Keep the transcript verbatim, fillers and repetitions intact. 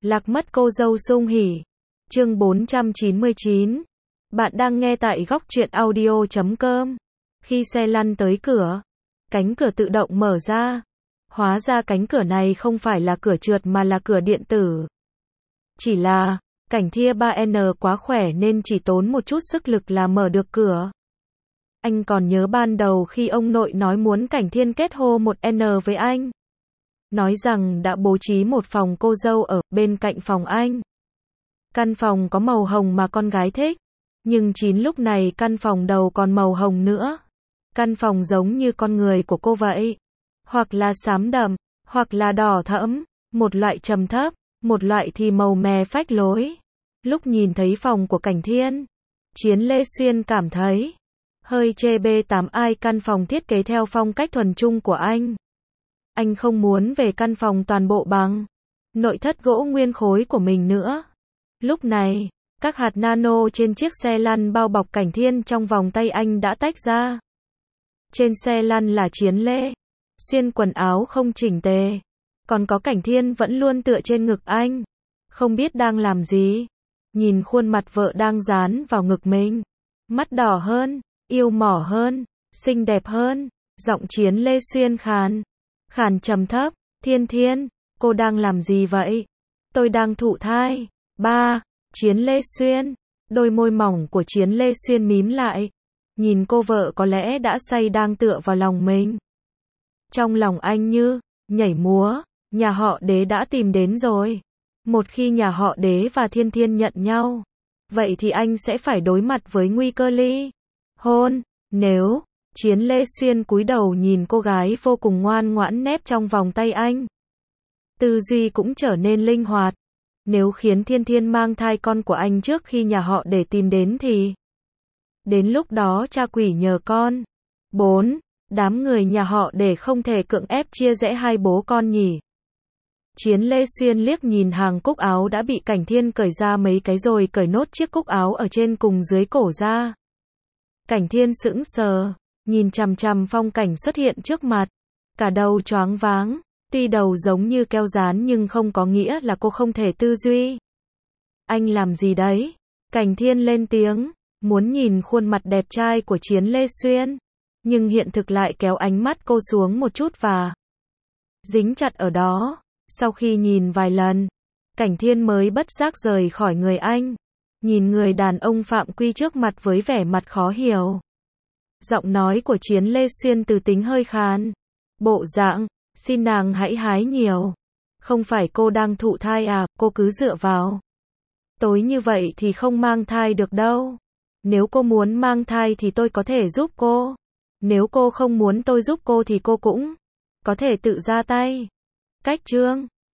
Lạc mất cô dâu sung hỉ. Chương bốn trăm chín mươi chín. Bạn đang nghe tại góc truyện audio chấm com. Khi xe lăn tới cửa, cánh cửa tự động mở ra. Hóa ra cánh cửa này không phải là cửa trượt mà là cửa điện tử. Chỉ là, Cảnh Thia ba N quá khỏe nên chỉ tốn một chút sức lực là mở được cửa. Anh còn nhớ ban đầu khi ông nội nói muốn Cảnh Thiên kết hôn một N với anh. Nói rằng đã bố trí một phòng cô dâu ở bên cạnh phòng anh. Căn phòng có màu hồng mà con gái thích. Nhưng chín lúc này căn phòng đầu còn màu hồng nữa. Căn phòng giống như con người của cô vậy. Hoặc là xám đậm, hoặc là đỏ thẫm, một loại trầm thấp, một loại thì màu mè phách lối. Lúc nhìn thấy phòng của Cảnh Thiên, Chiến Lê Xuyên cảm thấy hơi chê bê tám ai căn phòng thiết kế theo phong cách thuần trung của anh. Anh không muốn về căn phòng toàn bộ bằng nội thất gỗ nguyên khối của mình nữa. Lúc này, các hạt nano trên chiếc xe lăn bao bọc Cảnh Thiên trong vòng tay anh đã tách ra. Trên xe lăn là Chiến Lê Xuyên quần áo không chỉnh tề. Còn có Cảnh Thiên vẫn luôn tựa trên ngực anh. Không biết đang làm gì. Nhìn khuôn mặt vợ đang dán vào ngực mình. Mắt đỏ hơn, yêu mỏ hơn, xinh đẹp hơn. Giọng Chiến Lê Xuyên khàn. Khàn trầm thấp. Thiên Thiên, cô đang làm gì vậy? Tôi đang thụ thai. Ba. Chiến Lê Xuyên. Đôi môi mỏng của Chiến Lê Xuyên mím lại. Nhìn cô vợ có lẽ đã say đang tựa vào lòng mình. Trong lòng anh như nhảy múa. Nhà họ Đế đã tìm đến rồi. Một khi nhà họ Đế và Thiên Thiên nhận nhau, vậy thì anh sẽ phải đối mặt với nguy cơ ly hôn. Nếu Chiến Lê Xuyên cúi đầu nhìn cô gái vô cùng ngoan ngoãn nép trong vòng tay anh, tư duy cũng trở nên linh hoạt. Nếu khiến Thiên Thiên mang thai con của anh trước khi nhà họ Đế tìm đến thì đến lúc đó cha quỷ nhờ con. Bốn. Đám người nhà họ Đế không thể cưỡng ép chia rẽ hai bố con nhỉ. Chiến Lê Xuyên liếc nhìn hàng cúc áo đã bị Cảnh Thiên cởi ra mấy cái rồi cởi nốt chiếc cúc áo ở trên cùng dưới cổ ra. Cảnh Thiên sững sờ, nhìn chằm chằm phong cảnh xuất hiện trước mặt. Cả đầu choáng váng, tuy đầu giống như keo dán nhưng không có nghĩa là cô không thể tư duy. Anh làm gì đấy? Cảnh Thiên lên tiếng, muốn nhìn khuôn mặt đẹp trai của Chiến Lê Xuyên. Nhưng hiện thực lại kéo ánh mắt cô xuống một chút và dính chặt ở đó. Sau khi nhìn vài lần, Cảnh Thiên mới bất giác rời khỏi người anh. Nhìn người đàn ông phạm quy trước mặt với vẻ mặt khó hiểu. Giọng nói của Chiến Lê Xuyên từ tính hơi khàn. Bộ dạng, xin nàng hãy hái nhiều. Không phải cô đang thụ thai à, cô cứ dựa vào. Tối như vậy thì không mang thai được đâu. Nếu cô muốn mang thai thì tôi có thể giúp cô. Nếu cô không muốn tôi giúp cô thì cô cũng có thể tự ra tay. Cách chương